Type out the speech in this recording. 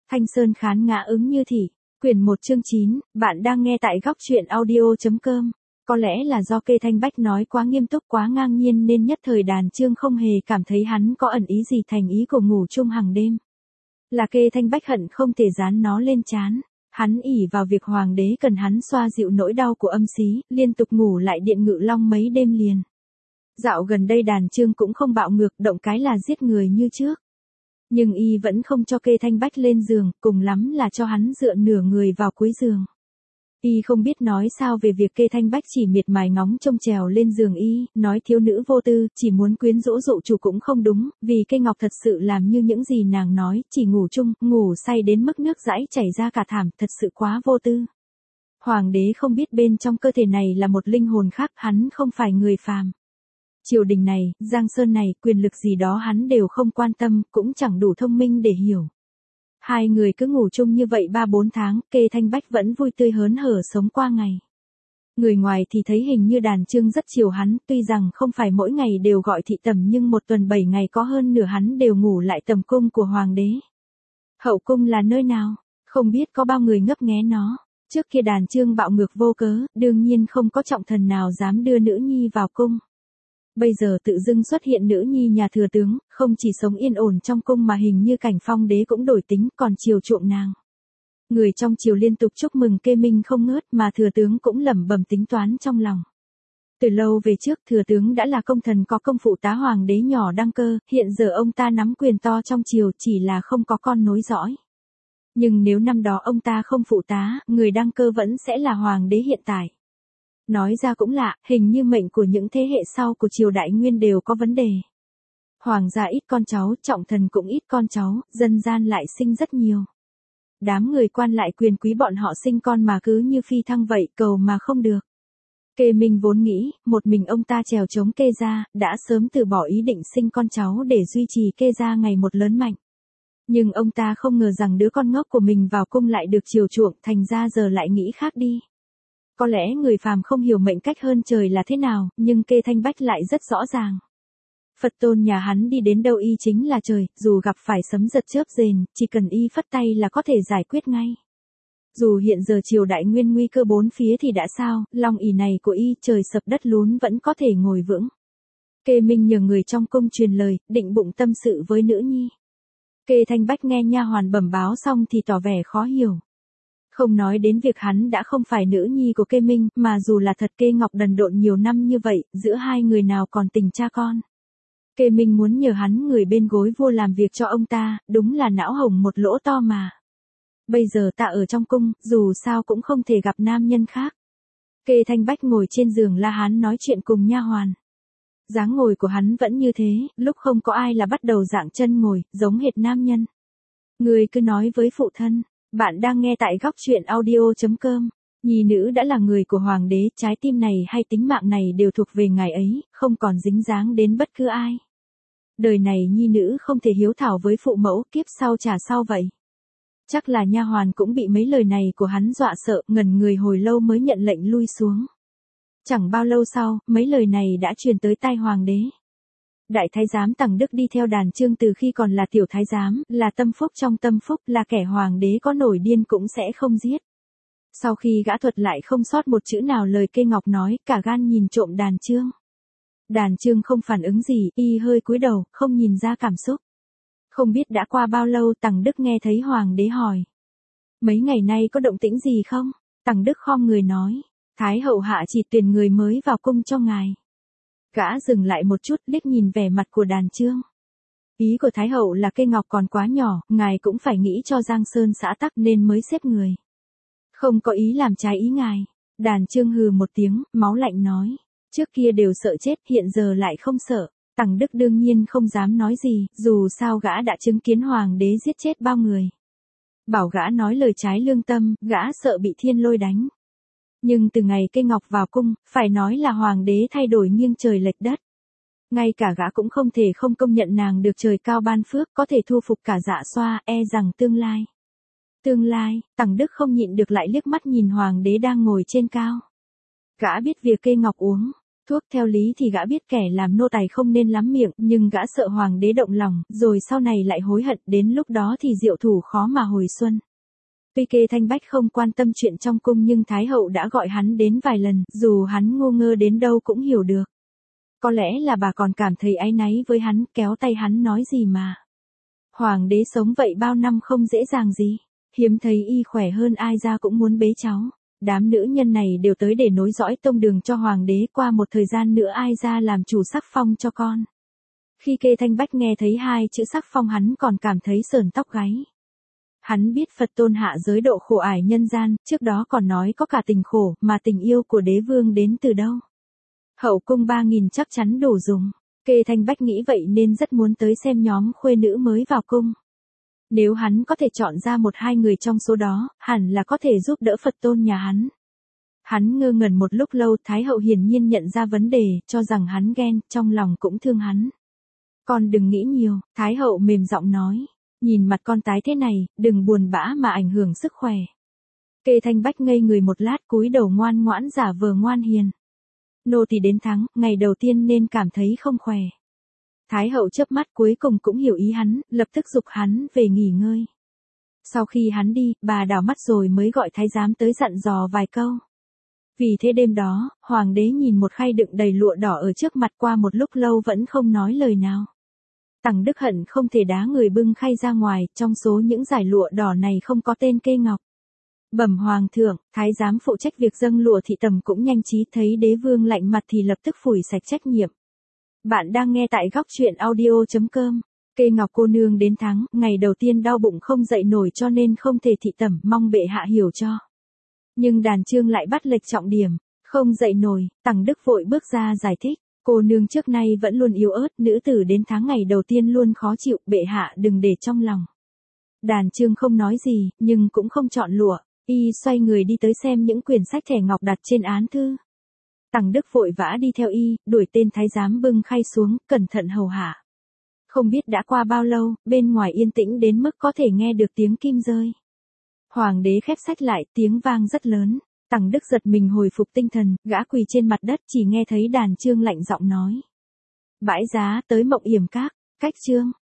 Thanh Sơn khán ngã ứng như thị, quyển 1 chương 9, bạn đang nghe tại góc truyện audio.com. Có lẽ là do Kê Thanh Bách nói quá nghiêm túc quá ngang nhiên nên nhất thời Đàn Chương không hề cảm thấy hắn có ẩn ý gì thành ý của ngủ chung hàng đêm. Là Kê Thanh Bách hận không thể dán nó lên trán. Hắn ỷ vào việc hoàng đế cần hắn xoa dịu nỗi đau của âm xí, liên tục ngủ lại điện Ngự Long mấy đêm liền. Dạo gần đây Đàn Chương cũng không bạo ngược, động cái là giết người như trước. Nhưng y vẫn không cho Kê Thanh Bách lên giường, cùng lắm là cho hắn dựa nửa người vào cuối giường. Y không biết nói sao về việc Kê Thanh Bách chỉ miệt mài ngóng trông trèo lên giường y, nói thiếu nữ vô tư, chỉ muốn quyến rũ dụ chủ cũng không đúng, vì Kê Ngọc thật sự làm như những gì nàng nói, chỉ ngủ chung, ngủ say đến mức nước dãi chảy ra cả thảm, thật sự quá vô tư. Hoàng đế không biết bên trong cơ thể này là một linh hồn khác, hắn không phải người phàm. Triều đình này, Giang Sơn này, quyền lực gì đó hắn đều không quan tâm, cũng chẳng đủ thông minh để hiểu. Hai người cứ ngủ chung như vậy 3-4 tháng, Kê Thanh Bách vẫn vui tươi hớn hở sống qua ngày. Người ngoài thì thấy hình như Đàn Chương rất chiều hắn, tuy rằng không phải mỗi ngày đều gọi thị tẩm nhưng một tuần 7 ngày có hơn nửa hắn đều ngủ lại tầm cung của hoàng đế. Hậu cung là nơi nào? Không biết có bao người ngấp nghé nó. Trước kia Đàn Chương bạo ngược vô cớ, đương nhiên không có trọng thần nào dám đưa nữ nhi vào cung. Bây giờ tự dưng xuất hiện nữ nhi nhà thừa tướng, không chỉ sống yên ổn trong cung mà hình như Cảnh Phong đế cũng đổi tính còn chiều chuộng nàng. Người trong triều liên tục chúc mừng Kê Minh không ngớt mà thừa tướng cũng lẩm bẩm tính toán trong lòng. Từ lâu về trước thừa tướng đã là công thần có công phụ tá hoàng đế nhỏ đăng cơ, hiện giờ ông ta nắm quyền to trong triều chỉ là không có con nối dõi. Nhưng nếu năm đó ông ta không phụ tá, người đăng cơ vẫn sẽ là hoàng đế hiện tại. Nói ra cũng lạ, hình như mệnh của những thế hệ sau của triều Đại Nguyên đều có vấn đề. Hoàng gia ít con cháu, trọng thần cũng ít con cháu, dân gian lại sinh rất nhiều. Đám người quan lại quyền quý bọn họ sinh con mà cứ như phi thăng vậy, cầu mà không được. Kê Minh vốn nghĩ, một mình ông ta trèo chống Kê gia, đã sớm từ bỏ ý định sinh con cháu để duy trì Kê gia ngày một lớn mạnh. Nhưng ông ta không ngờ rằng đứa con ngốc của mình vào cung lại được chiều chuộng, thành ra giờ lại nghĩ khác đi. Có lẽ người phàm không hiểu mệnh cách hơn trời là thế nào, nhưng Kê Thanh Bách lại rất rõ ràng. Phật tôn nhà hắn đi đến đâu y chính là trời, dù gặp phải sấm giật chớp rền, chỉ cần y phất tay là có thể giải quyết ngay. Dù hiện giờ triều Đại Nguyên nguy cơ bốn phía thì đã sao, long ỷ này của y trời sập đất lún vẫn có thể ngồi vững. Kê Minh nhờ người trong cung truyền lời, định bụng tâm sự với nữ nhi. Kê Thanh Bách nghe nha hoàn bẩm báo xong thì tỏ vẻ khó hiểu. Không nói đến việc hắn đã không phải nữ nhi của Kê Minh, mà dù là thật Kê Ngọc đần độn nhiều năm như vậy, giữa hai người nào còn tình cha con. Kê Minh muốn nhờ hắn người bên gối vua làm việc cho ông ta, đúng là não hồng một lỗ to mà. Bây giờ ta ở trong cung, dù sao cũng không thể gặp nam nhân khác. Kê Thanh Bách ngồi trên giường la hán nói chuyện cùng nha hoàn. Dáng ngồi của hắn vẫn như thế, lúc không có ai là bắt đầu dạng chân ngồi, giống hệt nam nhân. Người cứ nói với phụ thân. Bạn đang nghe tại góc truyện audio.com. Nhi nữ đã là người của hoàng đế, trái tim này hay tính mạng này đều thuộc về ngài ấy, không còn dính dáng đến bất cứ ai. Đời này nhi nữ không thể hiếu thảo với phụ mẫu, kiếp sau trả sau vậy. Chắc là nha hoàn cũng bị mấy lời này của hắn dọa sợ, ngẩn người hồi lâu mới nhận lệnh lui xuống. Chẳng bao lâu sau, mấy lời này đã truyền tới tai hoàng đế. Đại thái giám Tằng Đức đi theo Đàn Chương từ khi còn là tiểu thái giám, là tâm phúc trong tâm phúc, là kẻ hoàng đế có nổi điên cũng sẽ không giết. Sau khi gã thuật lại không sót một chữ nào lời Kê Ngọc nói, cả gan nhìn trộm Đàn Chương. Đàn Chương không phản ứng gì, y hơi cúi đầu, không nhìn ra cảm xúc. Không biết đã qua bao lâu Tằng Đức nghe thấy hoàng đế hỏi. Mấy ngày nay có động tĩnh gì không? Tằng Đức khom người nói, Thái hậu hạ chỉ tuyển người mới vào cung cho ngài. Gã dừng lại một chút, liếc nhìn vẻ mặt của Đàn Chương. Ý của Thái hậu là Kê Ngọc còn quá nhỏ, ngài cũng phải nghĩ cho Giang Sơn xã tắc nên mới xếp người. Không có ý làm trái ý ngài. Đàn Chương hừ một tiếng, máu lạnh nói. Trước kia đều sợ chết, hiện giờ lại không sợ. Tằng Đức đương nhiên không dám nói gì, dù sao gã đã chứng kiến hoàng đế giết chết bao người. Bảo gã nói lời trái lương tâm, gã sợ bị thiên lôi đánh. Nhưng từ ngày Kê Ngọc vào cung, phải nói là hoàng đế thay đổi nghiêng trời lệch đất. Ngay cả gã cũng không thể không công nhận nàng được trời cao ban phước, có thể thu phục cả Dạ Xoa, e rằng tương lai. Tương lai, Tằng Đức không nhịn được lại liếc mắt nhìn hoàng đế đang ngồi trên cao. Gã biết việc Kê Ngọc uống thuốc. Theo lý thì gã biết kẻ làm nô tài không nên lắm miệng, nhưng gã sợ hoàng đế động lòng, rồi sau này lại hối hận, đến lúc đó thì diệu thủ khó mà hồi xuân. Tuy Kê Thanh Bách không quan tâm chuyện trong cung nhưng Thái hậu đã gọi hắn đến vài lần, dù hắn ngu ngơ đến đâu cũng hiểu được. Có lẽ là bà còn cảm thấy áy náy với hắn, kéo tay hắn nói gì mà. Hoàng đế sống vậy bao năm không dễ dàng gì, hiếm thấy y khỏe hơn ai ra cũng muốn bế cháu. Đám nữ nhân này đều tới để nối dõi tông đường cho hoàng đế, qua một thời gian nữa ai ra làm chủ sắc phong cho con. Khi Kê Thanh Bách nghe thấy hai chữ sắc phong hắn còn cảm thấy sởn tóc gáy. Hắn biết Phật tôn hạ giới độ khổ ải nhân gian, trước đó còn nói có cả tình khổ, mà tình yêu của đế vương đến từ đâu. Hậu cung 3.000 chắc chắn đủ dùng. Kê Thanh Bách nghĩ vậy nên rất muốn tới xem nhóm khuê nữ mới vào cung. Nếu hắn có thể chọn ra 1-2 người trong số đó, hẳn là có thể giúp đỡ Phật tôn nhà hắn. Hắn ngơ ngẩn một lúc lâu, Thái hậu hiển nhiên nhận ra vấn đề, cho rằng hắn ghen, trong lòng cũng thương hắn. Con đừng nghĩ nhiều, Thái hậu mềm giọng nói. Nhìn mặt con tái thế này, đừng buồn bã mà ảnh hưởng sức khỏe. Kê Thanh Bách ngây người một lát, cúi đầu ngoan ngoãn giả vờ ngoan hiền. Nô tỳ đến tháng, ngày đầu tiên nên cảm thấy không khỏe. Thái hậu chớp mắt cuối cùng cũng hiểu ý hắn, lập tức giục hắn về nghỉ ngơi. Sau khi hắn đi, bà đảo mắt rồi mới gọi thái giám tới dặn dò vài câu. Vì thế đêm đó, hoàng đế nhìn một khay đựng đầy lụa đỏ ở trước mặt, qua một lúc lâu vẫn không nói lời nào. Tằng Đức hận không thể đá người bưng khay ra ngoài, trong số những dải lụa đỏ này không có tên Kê Ngọc. Bẩm hoàng thượng, thái giám phụ trách việc dâng lụa thị tầm cũng nhanh trí, thấy đế vương lạnh mặt thì lập tức phủi sạch trách nhiệm. Bạn đang nghe tại góc truyện audio.com. Kê Ngọc cô nương đến tháng, ngày đầu tiên đau bụng không dậy nổi cho nên không thể thị tẩm, mong bệ hạ hiểu cho. Nhưng đàn chương lại bắt lệch trọng điểm, không dậy nổi, Tằng Đức vội bước ra giải thích. Cô nương trước nay vẫn luôn yếu ớt, nữ tử đến tháng ngày đầu tiên luôn khó chịu, bệ hạ đừng để trong lòng. Đàn chương không nói gì, nhưng cũng không chọn lụa, y xoay người đi tới xem những quyển sách thẻ ngọc đặt trên án thư. Tằng Đức vội vã đi theo y, đuổi tên thái giám bưng khay xuống, cẩn thận hầu hạ. Không biết đã qua bao lâu, bên ngoài yên tĩnh đến mức có thể nghe được tiếng kim rơi. Hoàng đế khép sách lại, tiếng vang rất lớn. Tằng Đức giật mình hồi phục tinh thần, gã quỳ trên mặt đất, chỉ nghe thấy đàn chương lạnh giọng nói. Bãi giá tới Mộng Yểm Các, cách chương.